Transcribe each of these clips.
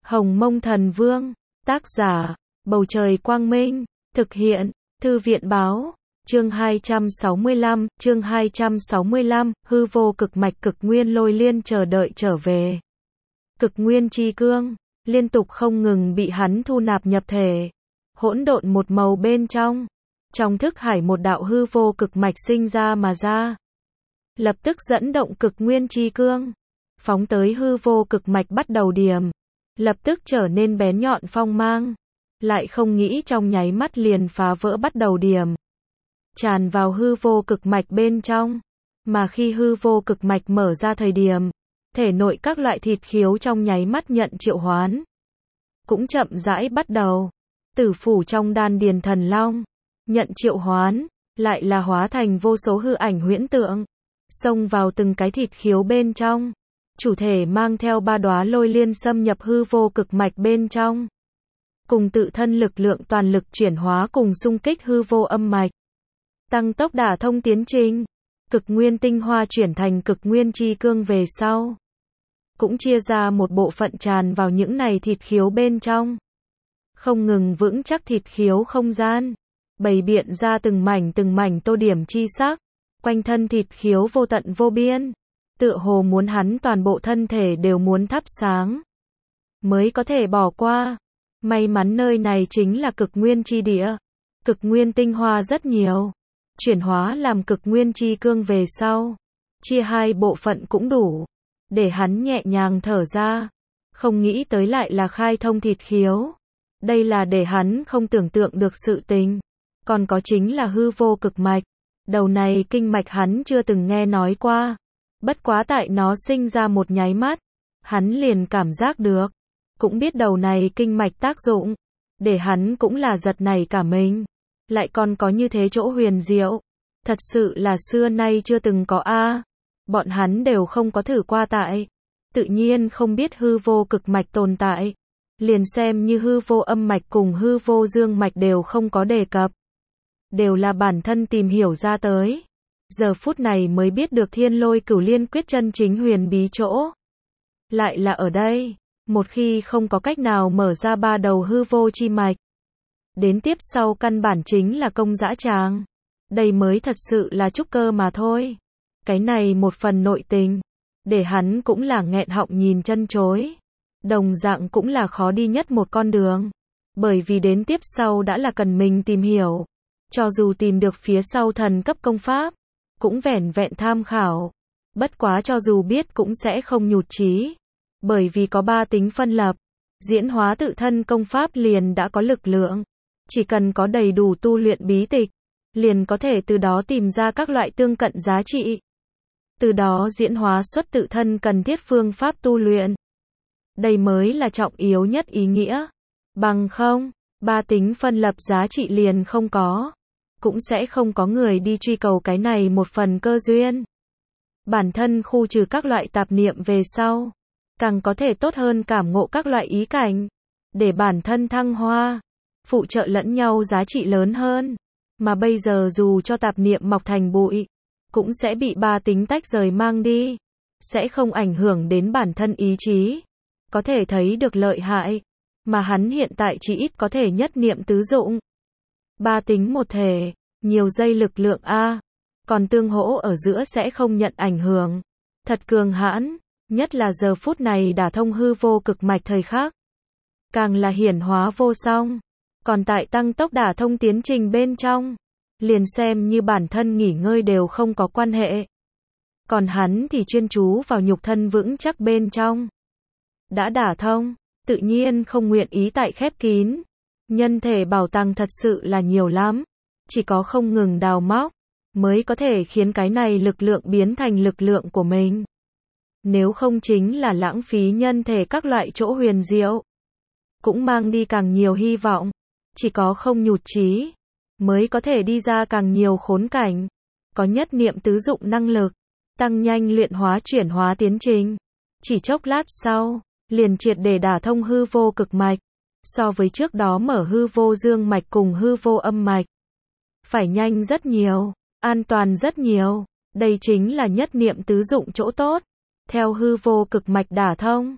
Hồng Mông Thần Vương, tác giả, Bầu Trời Quang Minh, thực hiện, Thư viện Báo, chương 265, hư vô cực mạch cực nguyên lôi liên chờ đợi trở về. Cực nguyên chi cương, liên tục không ngừng bị hắn thu nạp nhập thể, hỗn độn một màu bên trong thức hải một đạo hư vô cực mạch sinh ra mà ra. Lập tức dẫn động cực nguyên chi cương, phóng tới hư vô cực mạch bắt đầu điểm, lập tức trở nên bén nhọn phong mang, lại không nghĩ trong nháy mắt liền phá vỡ bắt đầu điểm, tràn vào hư vô cực mạch bên trong, mà khi hư vô cực mạch mở ra thời điểm, thể nội các loại thịt khiếu trong nháy mắt nhận triệu hoán, cũng chậm rãi bắt đầu. Tử phủ trong đan điền thần long, nhận triệu hoán, lại là hóa thành vô số hư ảnh huyễn tượng, xông vào từng cái thịt khiếu bên trong. Chủ thể mang theo 3 đóa lôi liên xâm nhập hư vô cực mạch bên trong, cùng tự thân lực lượng toàn lực chuyển hóa cùng xung kích hư vô âm mạch, tăng tốc đả thông tiến trình. Cực nguyên tinh hoa chuyển thành cực nguyên chi cương về sau, cũng chia ra một bộ phận tràn vào những này thịt khiếu bên trong, không ngừng vững chắc thịt khiếu không gian, bày biện ra từng mảnh tô điểm chi sắc, quanh thân thịt khiếu vô tận vô biên, tựa hồ muốn hắn toàn bộ thân thể đều muốn thắp sáng, mới có thể bỏ qua. May mắn nơi này chính là cực nguyên chi địa, cực nguyên tinh hoa rất nhiều, chuyển hóa làm cực nguyên chi cương về sau, chia 2 bộ phận cũng đủ, để hắn nhẹ nhàng thở ra, không nghĩ tới lại là khai thông thịt khiếu. Đây là để hắn không tưởng tượng được sự tình. Còn có chính là hư vô cực mạch, đầu này kinh mạch hắn chưa từng nghe nói qua, bất quá tại nó sinh ra một nháy mắt, hắn liền cảm giác được, cũng biết đầu này kinh mạch tác dụng, để hắn cũng là giật nảy cả mình, lại còn có như thế chỗ huyền diệu, thật sự là xưa nay chưa từng có a. Bọn hắn đều không có thử qua tại, tự nhiên không biết hư vô cực mạch tồn tại, liền xem như hư vô âm mạch cùng hư vô dương mạch đều không có đề cập, đều là bản thân tìm hiểu ra tới. Giờ phút này mới biết được thiên lôi cửu liên quyết chân chính huyền bí chỗ, lại là ở đây. Một khi không có cách nào mở ra 3 đầu hư vô chi mạch, đến tiếp sau căn bản chính là công dã tràng. Đây mới thật sự là trúc cơ mà thôi. Cái này một phần nội tình, để hắn cũng là nghẹn họng nhìn chân chối. Đồng dạng cũng là khó đi nhất một con đường, bởi vì đến tiếp sau đã là cần mình tìm hiểu. Cho dù tìm được phía sau thần cấp công pháp, cũng vẻn vẹn tham khảo. Bất quá cho dù biết cũng sẽ không nhụt chí, bởi vì có 3 tính phân lập, diễn hóa tự thân công pháp liền đã có lực lượng. Chỉ cần có đầy đủ tu luyện bí tịch, liền có thể từ đó tìm ra các loại tương cận giá trị. Từ đó diễn hóa xuất tự thân cần thiết phương pháp tu luyện. Đây mới là trọng yếu nhất ý nghĩa. Bằng không, 3 tính phân lập giá trị liền không có, cũng sẽ không có người đi truy cầu cái này một phần cơ duyên. Bản thân khu trừ các loại tạp niệm về sau, càng có thể tốt hơn cảm ngộ các loại ý cảnh, để bản thân thăng hoa, phụ trợ lẫn nhau giá trị lớn hơn. Mà bây giờ dù cho tạp niệm mọc thành bụi, cũng sẽ bị 3 tính tách rời mang đi, sẽ không ảnh hưởng đến bản thân ý chí. Có thể thấy được lợi hại, mà hắn hiện tại chỉ ít có thể nhất niệm tứ dụng. 3 tính một thể, nhiều dây lực lượng a, còn tương hỗ ở giữa sẽ không nhận ảnh hưởng. Thật cường hãn, nhất là giờ phút này đả thông hư vô cực mạch thời khắc, càng là hiển hóa vô song. Còn tại tăng tốc đả thông tiến trình bên trong, liền xem như bản thân nghỉ ngơi đều không có quan hệ. Còn hắn thì chuyên chú vào nhục thân vững chắc bên trong. Đã đả thông, tự nhiên không nguyện ý tại khép kín. Nhân thể bảo tàng thật sự là nhiều lắm, chỉ có không ngừng đào móc, mới có thể khiến cái này lực lượng biến thành lực lượng của mình. Nếu không chính là lãng phí nhân thể các loại chỗ huyền diệu, cũng mang đi càng nhiều hy vọng. Chỉ có không nhụt chí, mới có thể đi ra càng nhiều khốn cảnh. Có nhất niệm tứ dụng năng lực, tăng nhanh luyện hóa chuyển hóa tiến trình. Chỉ chốc lát sau, liền triệt để đả thông hư vô cực mạch. So với trước đó mở hư vô dương mạch cùng hư vô âm mạch, phải nhanh rất nhiều, an toàn rất nhiều. Đây chính là nhất niệm tứ dụng chỗ tốt. Theo hư vô cực mạch đả thông,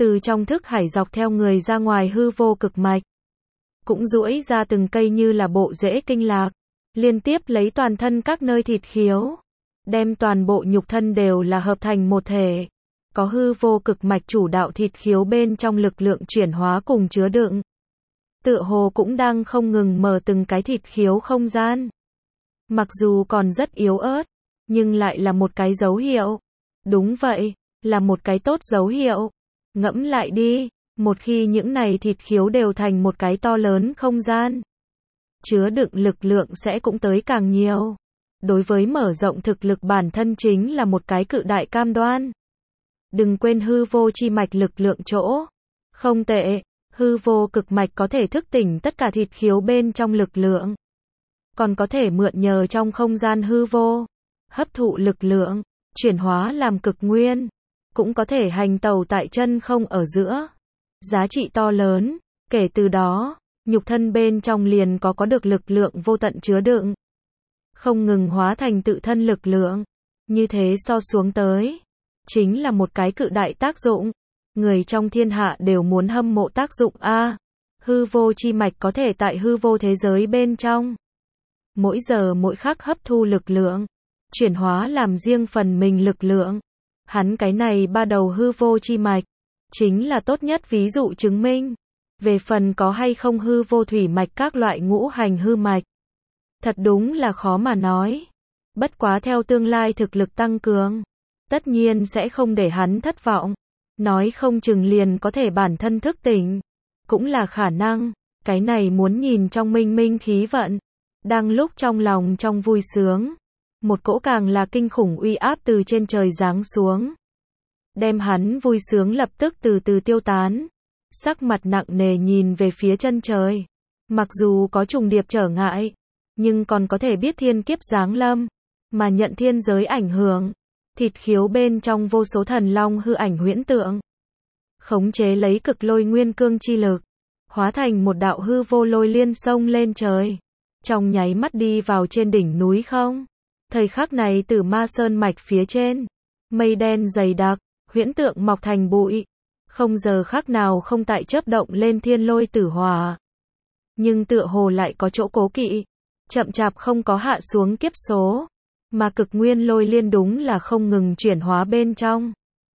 từ trong thức hải dọc theo người ra ngoài hư vô cực mạch. Cũng duỗi ra từng cây như là bộ rễ kinh lạc, liên tiếp lấy toàn thân các nơi thịt khiếu, đem toàn bộ nhục thân đều là hợp thành một thể. Có hư vô cực mạch chủ đạo thịt khiếu bên trong lực lượng chuyển hóa cùng chứa đựng. Tựa hồ cũng đang không ngừng mở từng cái thịt khiếu không gian. Mặc dù còn rất yếu ớt, nhưng lại là một cái dấu hiệu. Đúng vậy, là một cái tốt dấu hiệu. Ngẫm lại đi, một khi những này thịt khiếu đều thành một cái to lớn không gian, chứa đựng lực lượng sẽ cũng tới càng nhiều. Đối với mở rộng thực lực bản thân chính là một cái cự đại cam đoan. Đừng quên hư vô chi mạch lực lượng chỗ. Không tệ, hư vô cực mạch có thể thức tỉnh tất cả thịt khiếu bên trong lực lượng. Còn có thể mượn nhờ trong không gian hư vô, hấp thụ lực lượng, chuyển hóa làm cực nguyên. Cũng có thể hành tẩu tại chân không ở giữa. Giá trị to lớn, kể từ đó, nhục thân bên trong liền có được lực lượng vô tận chứa đựng. Không ngừng hóa thành tự thân lực lượng. Như thế so xuống tới, chính là một cái cự đại tác dụng. Người trong thiên hạ đều muốn hâm mộ tác dụng A. Hư vô chi mạch có thể tại hư vô thế giới bên trong. Mỗi giờ mỗi khắc hấp thu lực lượng, chuyển hóa làm riêng phần mình lực lượng. Hắn cái này ba đầu hư vô chi mạch, chính là tốt nhất ví dụ chứng minh. Về phần có hay không hư vô thủy mạch các loại ngũ hành hư mạch, thật đúng là khó mà nói. Bất quá theo tương lai thực lực tăng cường, tất nhiên sẽ không để hắn thất vọng. Nói không chừng liền có thể bản thân thức tỉnh. Cũng là khả năng, cái này muốn nhìn trong minh minh khí vận. Đang lúc trong lòng trong vui sướng, một cỗ càng là kinh khủng uy áp từ trên trời giáng xuống. Đem hắn vui sướng lập tức từ từ tiêu tán. Sắc mặt nặng nề nhìn về phía chân trời. Mặc dù có trùng điệp trở ngại, nhưng còn có thể biết thiên kiếp giáng lâm, mà nhận thiên giới ảnh hưởng. Thịt khiếu bên trong vô số thần long hư ảnh huyễn tượng. Khống chế lấy cực lôi nguyên cương chi lực, hóa thành một đạo hư vô lôi liên sông lên trời. Trong nháy mắt đi vào trên đỉnh núi không. Thời khắc này Tử Ma Sơn mạch phía trên, mây đen dày đặc, huyễn tượng mọc thành bụi. Không giờ khắc nào không tại chớp động lên thiên lôi tử hỏa. Nhưng tựa hồ lại có chỗ cố kỵ, chậm chạp không có hạ xuống kiếp số. Mà cực nguyên lôi liên đúng là không ngừng chuyển hóa bên trong.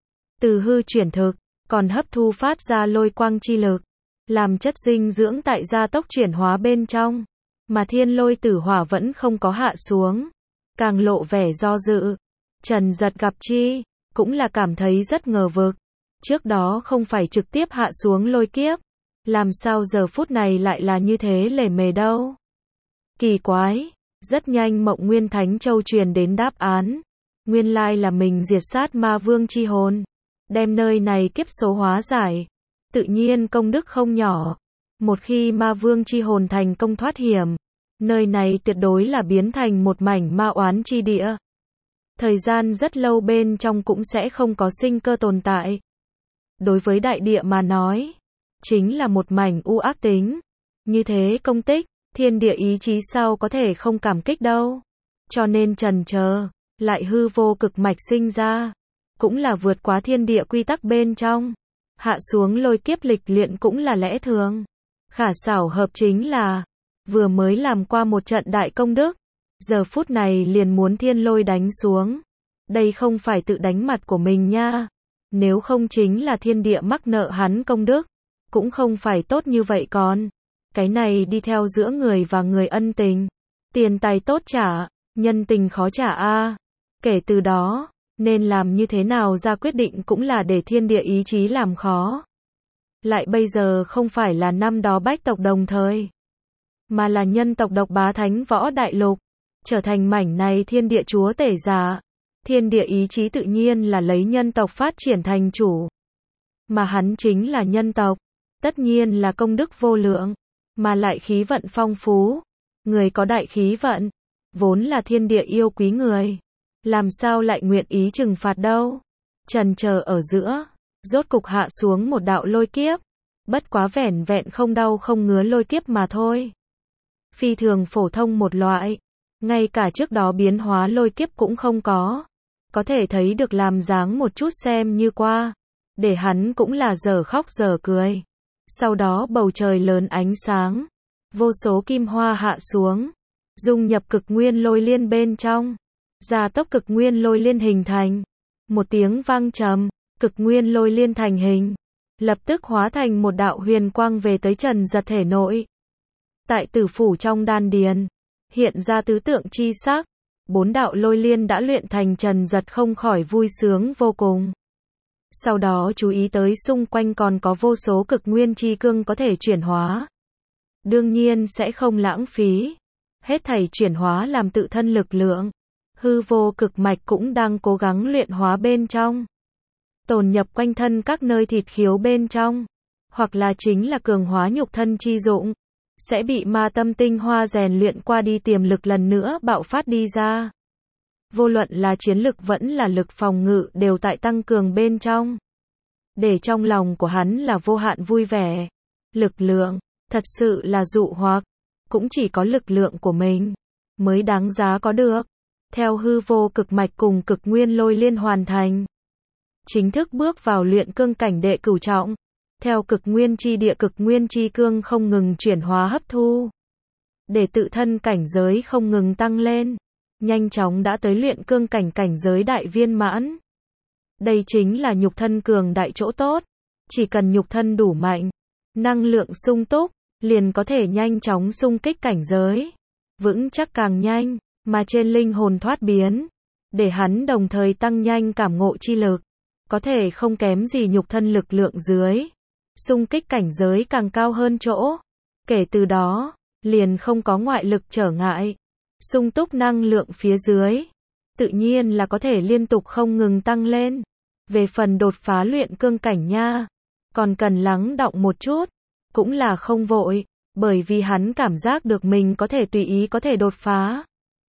Từ hư chuyển thực, còn hấp thu phát ra lôi quang chi lực, làm chất dinh dưỡng tại gia tốc chuyển hóa bên trong. Mà thiên lôi tử hỏa vẫn không có hạ xuống, càng lộ vẻ do dự. Trần Giật gặp chi, cũng là cảm thấy rất ngờ vực. Trước đó không phải trực tiếp hạ xuống lôi kiếp, làm sao giờ phút này lại là như thế lề mề đâu. Kỳ quái. Rất nhanh Mộng Nguyên Thánh Châu truyền đến đáp án. Nguyên lai là mình diệt sát ma vương chi hồn, đem nơi này kiếp số hóa giải. Tự nhiên công đức không nhỏ. Một khi ma vương chi hồn thành công thoát hiểm, nơi này tuyệt đối là biến thành một mảnh ma oán chi địa. Thời gian rất lâu bên trong cũng sẽ không có sinh cơ tồn tại. Đối với đại địa mà nói, chính là một mảnh u ác tính. Như thế công tích, thiên địa ý chí sao có thể không cảm kích đâu. Cho nên trần chờ, lại hư vô cực mạch sinh ra, cũng là vượt quá thiên địa quy tắc bên trong. Hạ xuống lôi kiếp lịch luyện cũng là lẽ thường. Khả xảo hợp chính là, vừa mới làm qua một trận đại công đức, giờ phút này liền muốn thiên lôi đánh xuống. Đây không phải tự đánh mặt của mình nha. Nếu không chính là thiên địa mắc nợ hắn công đức, cũng không phải tốt như vậy còn. Cái này đi theo giữa người và người ân tình. Tiền tài tốt trả, nhân tình khó trả a. Kể từ đó, nên làm như thế nào ra quyết định cũng là để thiên địa ý chí làm khó. Lại bây giờ không phải là năm đó bách tộc đồng thời, mà là nhân tộc độc bá thánh võ đại lục, trở thành mảnh này thiên địa chúa tể giả. Thiên địa ý chí tự nhiên là lấy nhân tộc phát triển thành chủ. Mà hắn chính là nhân tộc, tất nhiên là công đức vô lượng, mà lại khí vận phong phú. Người có đại khí vận, vốn là thiên địa yêu quý người, làm sao lại nguyện ý trừng phạt đâu. Trần chờ ở giữa, rốt cục hạ xuống một đạo lôi kiếp, bất quá vẻn vẹn không đau không ngứa lôi kiếp mà thôi. Phi thường phổ thông một loại, ngay cả trước đó biến hóa lôi kiếp cũng không có thể thấy được làm dáng một chút xem như qua. để hắn cũng là giờ khóc giờ cười. Sau đó bầu trời lớn ánh sáng, vô số kim hoa hạ xuống, dung nhập cực nguyên lôi liên bên trong, gia tốc cực nguyên lôi liên hình thành. Một tiếng vang trầm, cực nguyên lôi liên thành hình, lập tức hóa thành một đạo huyền quang về tới Trần Giật thể nội. Tại tử phủ trong đan điền, hiện ra tứ tượng chi sắc, 4 đạo lôi liên đã luyện thành. Trần Giật không khỏi vui sướng vô cùng. Sau đó chú ý tới xung quanh còn có vô số cực nguyên chi cương có thể chuyển hóa. Đương nhiên sẽ không lãng phí, hết thảy chuyển hóa làm tự thân lực lượng. Hư vô cực mạch cũng đang cố gắng luyện hóa bên trong, tồn nhập quanh thân các nơi thịt khiếu bên trong, hoặc là chính là cường hóa nhục thân chi dụng, sẽ bị ma tâm tinh hoa rèn luyện qua đi, tiềm lực lần nữa bạo phát đi ra. Vô luận là chiến lực vẫn là lực phòng ngự đều tại tăng cường bên trong. Để trong lòng của hắn là vô hạn vui vẻ. Lực lượng, thật sự là dụ hoặc, cũng chỉ có lực lượng của mình mới đáng giá có được. Theo hư vô cực mạch cùng cực nguyên lôi liên hoàn thành, chính thức bước vào luyện cương cảnh đệ cửu trọng. Theo cực nguyên chi địa cực nguyên chi cương không ngừng chuyển hóa hấp thu, để tự thân cảnh giới không ngừng tăng lên, nhanh chóng đã tới luyện cương cảnh cảnh giới đại viên mãn. Đây chính là nhục thân cường đại chỗ tốt, chỉ cần nhục thân đủ mạnh, năng lượng sung túc, liền có thể nhanh chóng xung kích cảnh giới, vững chắc càng nhanh, mà trên linh hồn thoát biến, để hắn đồng thời tăng nhanh cảm ngộ chi lực, có thể không kém gì nhục thân lực lượng dưới, xung kích cảnh giới càng cao hơn chỗ. Kể từ đó, liền không có ngoại lực trở ngại, sung túc năng lượng phía dưới, tự nhiên là có thể liên tục không ngừng tăng lên. Về phần đột phá luyện cương cảnh nha, còn cần lắng đọng một chút, cũng là không vội, bởi vì hắn cảm giác được mình có thể tùy ý có thể đột phá.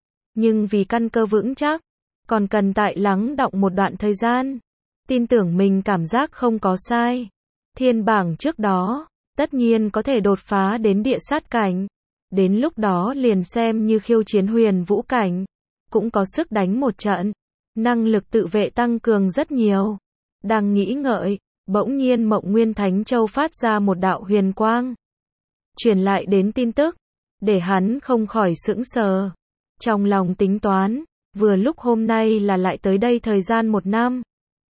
Nhưng vì căn cơ vững chắc, còn cần tại lắng đọng một đoạn thời gian. Tin tưởng mình cảm giác không có sai. Thiên bảng trước đó, tất nhiên có thể đột phá đến địa sát cảnh. Đến lúc đó liền xem như khiêu chiến huyền vũ cảnh, cũng có sức đánh một trận. Năng lực tự vệ tăng cường rất nhiều. Đang nghĩ ngợi, bỗng nhiên Mộng Nguyên Thánh Châu phát ra một đạo huyền quang, truyền lại đến tin tức, để hắn không khỏi sững sờ. Trong lòng tính toán, vừa lúc hôm nay là lại tới đây thời gian 1 năm.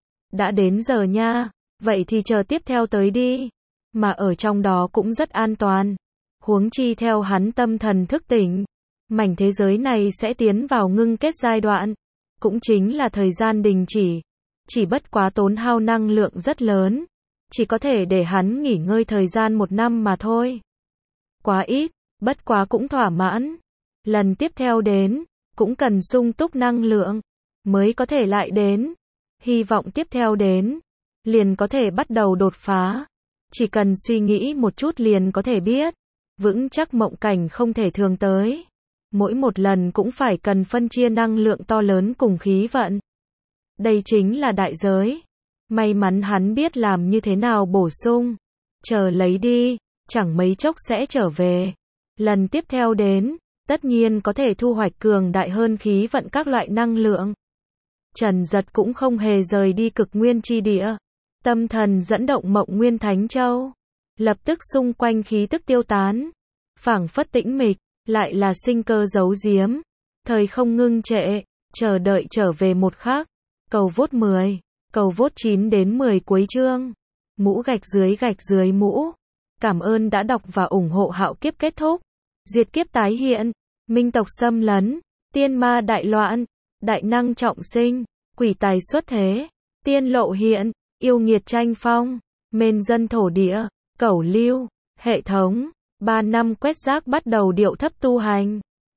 Đã đến giờ nha, vậy thì chờ tiếp theo tới đi. Mà ở trong đó cũng rất an toàn. Huống chi theo hắn tâm thần thức tỉnh, mảnh thế giới này sẽ tiến vào ngưng kết giai đoạn, cũng chính là thời gian đình chỉ. Chỉ bất quá tốn hao năng lượng rất lớn, chỉ có thể để hắn nghỉ ngơi thời gian 1 năm mà thôi. Quá ít, bất quá cũng thỏa mãn. Lần tiếp theo đến, cũng cần sung túc năng lượng, mới có thể lại đến. Hy vọng tiếp theo đến, liền có thể bắt đầu đột phá. Chỉ cần suy nghĩ một chút liền có thể biết, vững chắc mộng cảnh không thể thường tới. Mỗi một lần cũng phải cần phân chia năng lượng to lớn cùng khí vận. Đây chính là đại giới. May mắn hắn biết làm như thế nào bổ sung. Chờ lấy đi, chẳng mấy chốc sẽ trở về. Lần tiếp theo đến, tất nhiên có thể thu hoạch cường đại hơn khí vận các loại năng lượng. Trần Giật cũng không hề rời đi cực nguyên chi địa. Tâm thần dẫn động Mộng Nguyên Thánh Châu. Lập tức xung quanh khí tức tiêu tán. Phảng phất tĩnh mịch, lại là sinh cơ giấu giếm. Thời không ngưng trệ, chờ đợi trở về một khắc. Cầu vote 10, cầu vote 9 đến 10 cuối chương. Mũ gạch dưới mũ. Cảm ơn đã đọc và ủng hộ. Hạo kiếp kết thúc, diệt kiếp tái hiện, minh tộc xâm lấn, tiên ma đại loạn, đại năng trọng sinh, quỷ tài xuất thế, tiên lộ hiện, yêu nghiệt tranh phong, mên dân thổ địa, cẩu lưu, hệ thống. 3 năm quét rác bắt đầu điệu thấp tu hành.